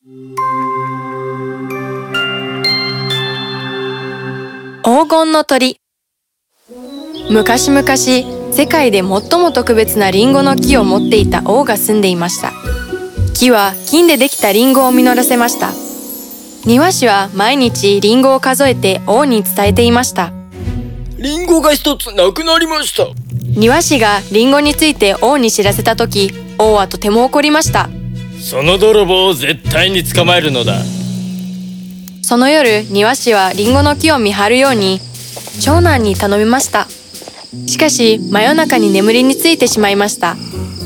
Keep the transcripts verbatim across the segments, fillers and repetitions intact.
黄金の鳥。昔々、世界で最も特別なリンゴの木を持っていた王が住んでいました。木は金でできたリンゴを実らせました。庭師は毎日リンゴを数えて王に伝えていました。 リンゴが一つなくなりました。 庭師がリンゴについて王に知らせたとき、王はとても怒りました。 その泥棒を絶対に捕まえるのだ。 その夜、庭師はリンゴの木を見張るように長男に頼みました。しかし真夜中に眠りについてしまいました。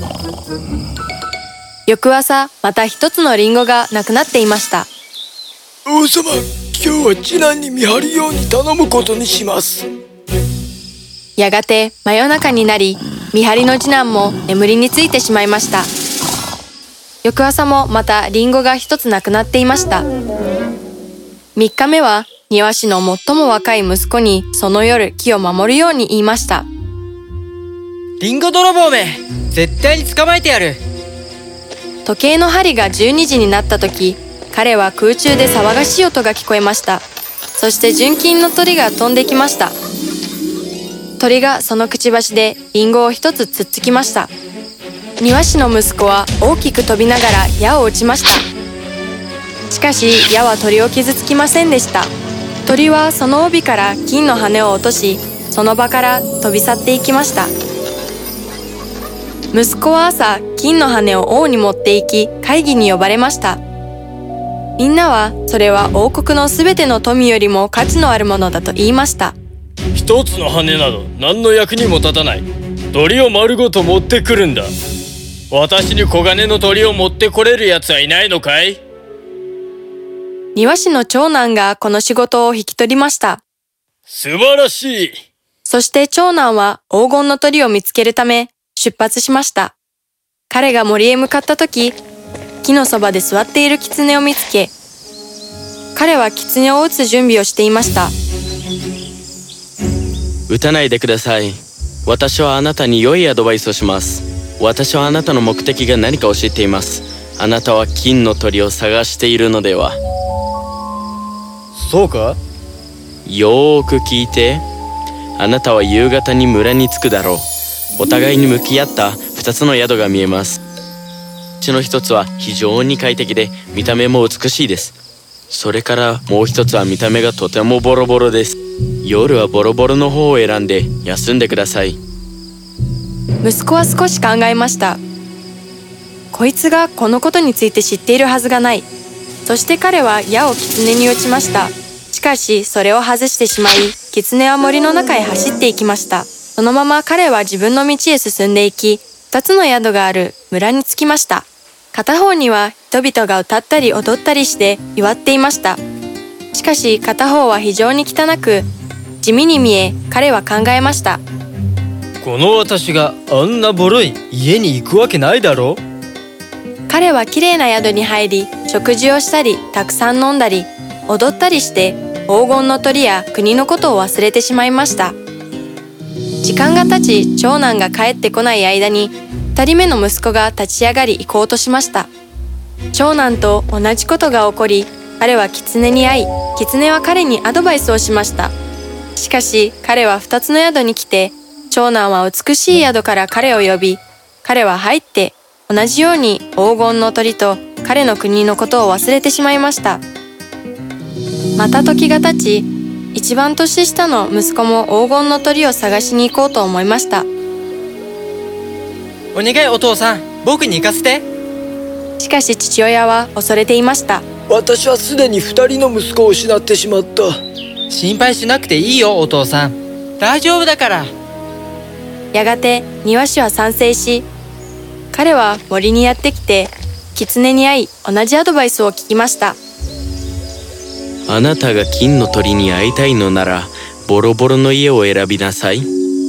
翌朝、また一つのリンゴがなくなっていました。 王様、今日は次男に見張るように頼むことにします。 やがて真夜中になり、見張りの次男も眠りについてしまいました。翌朝もまたリンゴが一つなくなっていました。三日目は庭師の最も若い息子にその夜木を守るように言いました。 リンゴ泥棒め、絶対に捕まえてやる。 時計の針がじゅうにじになった時、彼は空中で騒がしい音が聞こえました。そして純金の鳥が飛んできました。鳥がそのくちばしでリンゴを一つつっつきました。庭師の息子は大きく飛びながら矢を撃ちました。しかし矢は鳥を傷つきませんでした。鳥はその帯から金の羽を落とし、その場から飛び去っていきました。息子は朝、金の羽を王に持って行き、会議に呼ばれました。みんなはそれは王国のすべての富よりも価値のあるものだと言いました。 一つの羽など何の役にも立たない。鳥を丸ごと持ってくるんだ。私に黄金の鳥を持ってこれるやつはいないのかい？ 庭師の長男がこの仕事を引き取りました。 素晴らしい。 そして長男は黄金の鳥を見つけるため出発しました。彼が森へ向かった時、木のそばで座っている狐を見つけ、彼は狐を撃つ準備をしていました。 撃たないでください。私はあなたに良いアドバイスをします。私はあなたの目的が何か教えています。あなたは金の鳥を探しているのでは？ そうか？ よーく聞いて。あなたは夕方に村に着くだろう。お互いに向き合った二つの宿が見えます。うちの一つは非常に快適で見た目も美しいです。それからもう一つは見た目がとてもボロボロです。夜はボロボロの方を選んで休んでください。 息子は少し考えました。こいつがこのことについて知っているはずがない。そして彼は矢を狐に撃ちました。しかしそれを外してしまい、狐は森の中へ走っていきました。そのまま彼は自分の道へ進んでいき、二つの宿がある村に着きました。片方には人々が歌ったり踊ったりして祝っていました。しかし片方は非常に汚く、地味に見え、彼は考えました。 この私があんなボロい家に行くわけないだろう。 彼は綺麗な宿に入り、食事をしたり、たくさん飲んだり、踊ったりして、黄金の鳥や国のことを忘れてしまいました。時間が経ち、長男が帰ってこない間に、二人目の息子が立ち上がり行こうとしました。長男と同じことが起こり、彼は狐に会い、狐は彼にアドバイスをしました。しかし、彼は二つの宿に来て、長男は美しい宿から彼を呼び、彼は入って、同じように黄金の鳥と彼の国のことを忘れてしまいました。また時が経ち、一番年下の息子も黄金の鳥を探しに行こうと思いました。 お願いお父さん、僕に行かせて。 しかし父親は恐れていました。 私はすでに二人の息子を失ってしまった。 心配しなくていいよお父さん、大丈夫だから。 やがて庭師は賛成し、彼は森にやってきて、狐に会い同じアドバイスを聞きました。 あなたが金の鳥に会いたいのなら、ボロボロの家を選びなさい。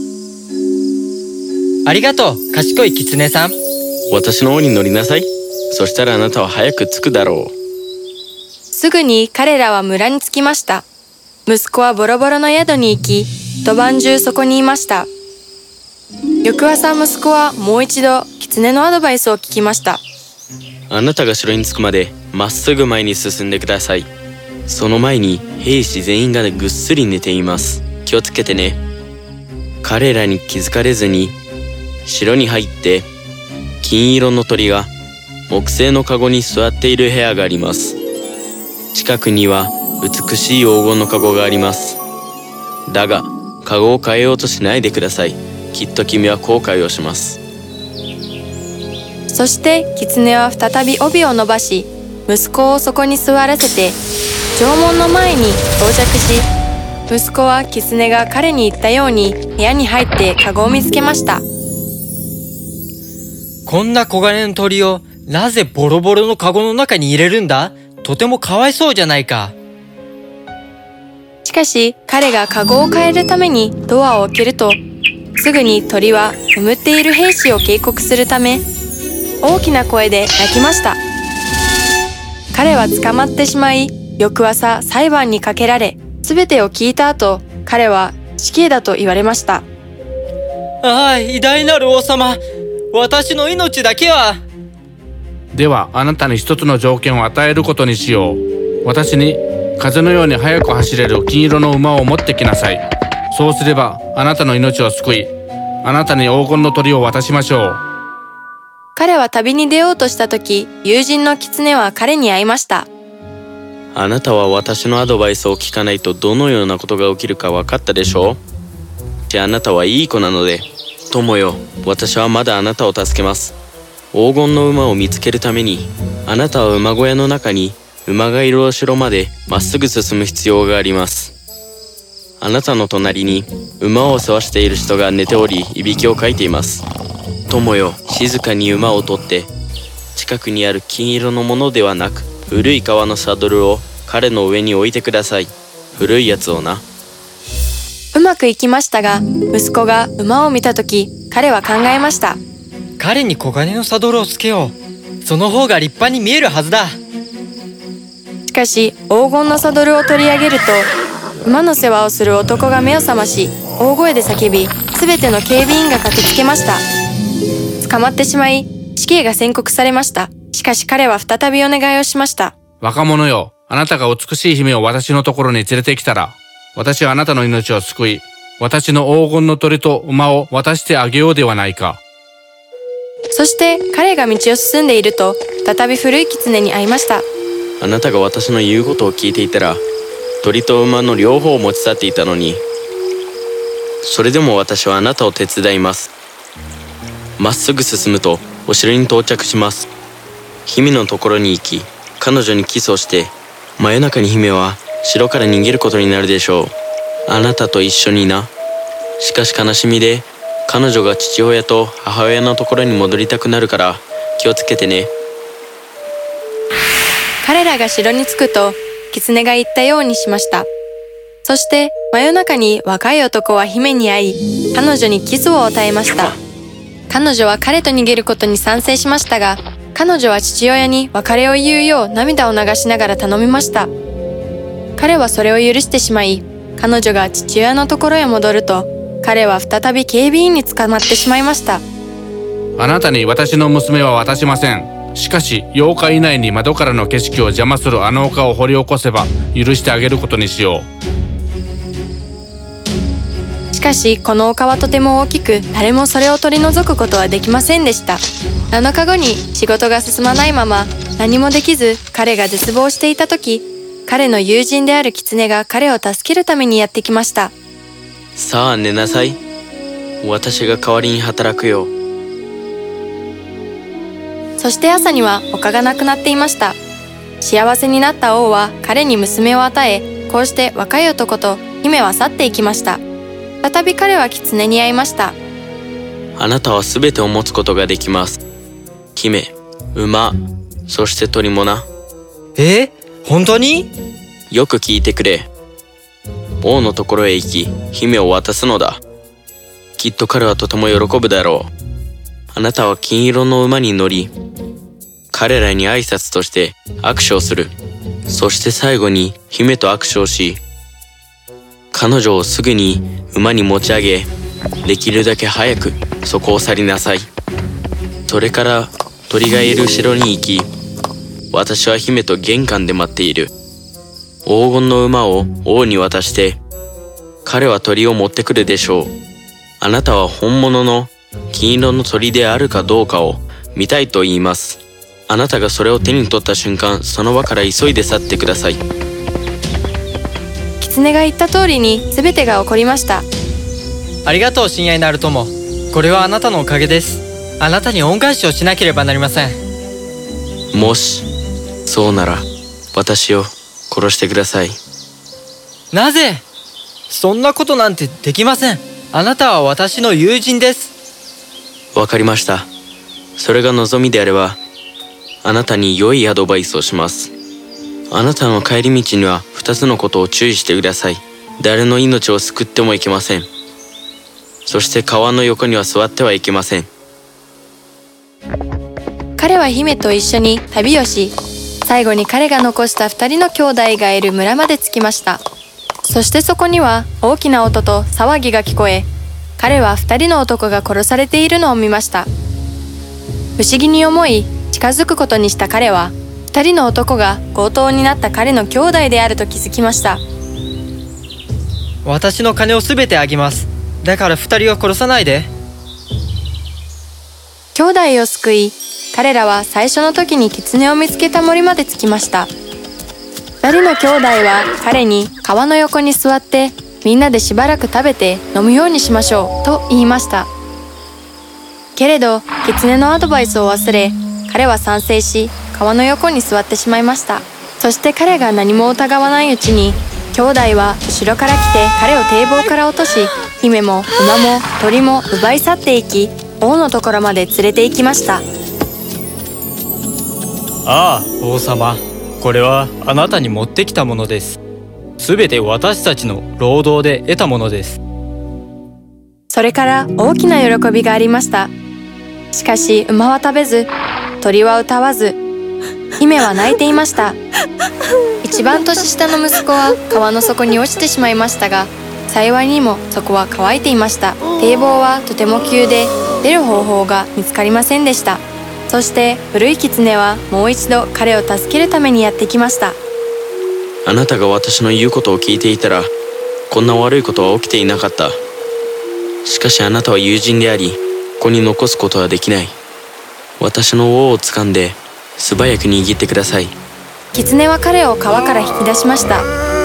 ありがとう、賢い狐さん。 私の方に乗りなさい。そしたらあなたは早く着くだろう。 すぐに彼らは村に着きました。息子はボロボロの宿に行き、一晩中そこにいました。翌朝息子はもう一度狐のアドバイスを聞きました。 あなたが城に着くまでまっすぐ前に進んでください。その前に兵士全員がぐっすり寝ています。気をつけてね。彼らに気づかれずに城に入って、金色の鳥が木製のカゴに座っている部屋があります。近くには美しい黄金のカゴがあります。だがカゴを変えようとしないでください。きっと君は後悔をします。 そして狐は再び帯を伸ばし、息子をそこに座らせて城門の前に到着し、息子は狐が彼に言ったように部屋に入ってカゴを見つけました。 こんな黄金の鳥をなぜボロボロのカゴの中に入れるんだ？とてもかわいそうじゃないか。 しかし彼がカゴを変えるためにドアを開けると、すぐに鳥は眠っている兵士を警告するため大きな声で泣きました。彼は捕まってしまい、翌朝裁判にかけられ、すべてを聞いた後、彼は死刑だと言われました。 ああ、偉大なる王様、私の命だけは。 ではあなたに一つの条件を与えることにしよう。私に風のように速く走れる金色の馬を持ってきなさい。そうすればあなたの命を救い、あなたに黄金の鳥を渡しましょう。 彼は旅に出ようとした時、友人の狐は彼に会いました。 あなたは私のアドバイスを聞かないとどのようなことが起きるか分かったでしょう。じゃああなたはいい子なので、友よ、私はまだあなたを助けます。黄金の馬を見つけるために、あなたは馬小屋の中に馬がいるお城までまっすぐ進む必要があります。あなたの隣に馬を世話している人が寝ており、いびきをかいています。友よ、静かに馬を取って、近くにある金色のものではなく古い革のサドルを彼の上に置いてください。古いやつをな。 うまくいきましたが、息子が馬を見た時、彼は考えました。 彼に黄金のサドルをつけよう。その方が立派に見えるはずだ。 しかし黄金のサドルを取り上げると、馬の世話をする男が目を覚まし、大声で叫び、すべての警備員が駆けつけました。捕まってしまい、死刑が宣告されました。しかし彼は再びお願いをしました。 若者よ、あなたが美しい姫を私のところに連れてきたら、私はあなたの命を救い、私の黄金の鳥と馬を渡してあげようではないか。 そして彼が道を進んでいると、再び古い狐に会いました。 あなたが私の言うことを聞いていたら、鳥と馬の両方を持ち去っていたのに。それでも私はあなたを手伝います。まっすぐ進むとお城に到着します。姫のところに行き、彼女にキスをして、真夜中に姫は城から逃げることになるでしょう。あなたと一緒にな。しかし悲しみで、彼女が父親と母親のところに戻りたくなるから気をつけてね。 彼らが城に着くと、狐が言ったようにしました。そして真夜中に若い男は姫に会い、彼女にキスを与えました。彼女は彼と逃げることに賛成しましたが、彼女は父親に別れを言うよう涙を流しながら頼みました。彼はそれを許してしまい、彼女が父親のところへ戻ると、彼は再び警備員に捕まってしまいました。 あなたに私の娘は渡しません。しかしようか以内に窓からの景色を邪魔するあの丘を掘り起こせば許してあげることにしよう。しかしこの丘はとても大きく、誰もそれを取り除くことはできませんでした。なのかごに仕事が進まないまま何もできず、彼が絶望していた時、彼の友人である狐が彼を助けるためにやってきました。 さあ寝なさい。私が代わりに働くよ。 そして朝には丘がなくなっていました。幸せになった王は彼に娘を与え、こうして若い男と姫は去っていきました。再び彼は狐に会いました。 あなたはすべてを持つことができます。姫、馬、そして鳥もな。 え？本当に？ よく聞いてくれ。王のところへ行き、姫を渡すのだ。きっと彼はとても喜ぶだろう。あなたは金色の馬に乗り、彼らに挨拶として握手をする。そして最後に姫と握手をし、彼女をすぐに馬に持ち上げ、できるだけ早くそこを去りなさい。それから鳥がいる城に行き、 私は姫と玄関で待っている。黄金の馬を王に渡して、彼は鳥を持ってくるでしょう。あなたは本物の金色の鳥であるかどうかを見たいと言います。あなたがそれを手に取った瞬間、その場から急いで去ってください。 狐が言った通りに全てが起こりました。 ありがとう親愛なる友。これはあなたのおかげです。あなたに恩返しをしなければなりません。 もしそうなら私を殺してください。 なぜ？そんなことなんてできません。あなたは私の友人です。 わかりました。それが望みであれば、あなたに良いアドバイスをします。あなたの帰り道には二つのことを注意してください。誰の命を救ってもいけません。そして川の横には座ってはいけません。 彼は姫と一緒に旅をし、最後に彼が残した二人の兄弟がいる村まで着きました。そしてそこには大きな音と騒ぎが聞こえ、彼は二人の男が殺されているのを見ました。不思議に思い、近づくことにした彼は、二人の男が強盗になった彼の兄弟であると気づきました。 私の金をすべてあげます。だから二人を殺さないで。 兄弟を救い、彼らは最初の時に狐を見つけた森まで着きました。二人の兄弟は彼に川の横に座ってみんなでしばらく食べて飲むようにしましょうと言いました。けれど狐のアドバイスを忘れ、彼は賛成し川の横に座ってしまいました。そして彼が何も疑わないうちに兄弟は後ろから来て彼を堤防から落とし、姫も馬も鳥も奪い去っていき、王のところまで連れて行きました。 ああ、王様。これはあなたに持ってきたものです。すべて私たちの労働で得たものです。 それから大きな喜びがありました。しかし馬は食べず、鳥は歌わず、姫は泣いていました。一番年下の息子は川の底に落ちてしまいましたが、幸いにもそこは乾いていました。堤防はとても急で、出る方法が見つかりませんでした。そして古い狐はもう一度彼を助けるためにやってきました。 あなたが私の言うことを聞いていたら、こんな悪いことは起きていなかった。しかしあなたは友人であり、ここに残すことはできない。私の尾を掴んで素早く握ってください。 狐は彼を川から引き出しました。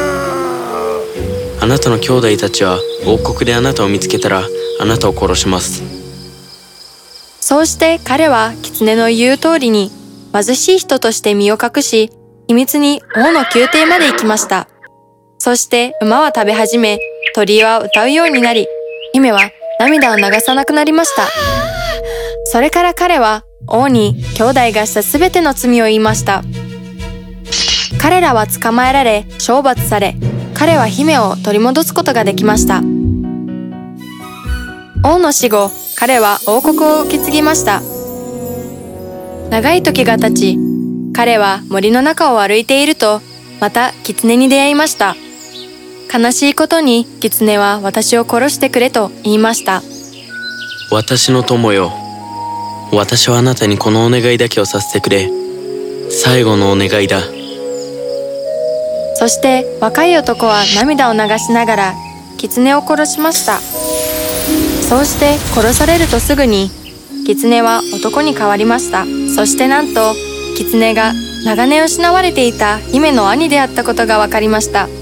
あなたの兄弟たちは王国であなたを見つけたら、あなたを殺します。 そうして彼は狐の言う通りに貧しい人として身を隠し、秘密に王の宮廷まで行きました。そして馬は食べ始め、鳥は歌うようになり、姫は涙を流さなくなりました。それから彼は王に兄弟がしたすべての罪を言いました。彼らは捕まえられ、懲罰され、彼は姫を取り戻すことができました。王の死後、彼は王国を受け継ぎました。長い時が経ち、彼は森の中を歩いていると、また狐に出会いました。悲しいことに狐は私を殺してくれと言いました。 私の友よ、私はあなたにこのお願いだけをさせてくれ。最後のお願いだ。 そして若い男は涙を流しながら狐を殺しました。そうして殺されるとすぐに狐は男に変わりました。そしてなんと狐が長年失われていた姫の兄であったことが分かりました。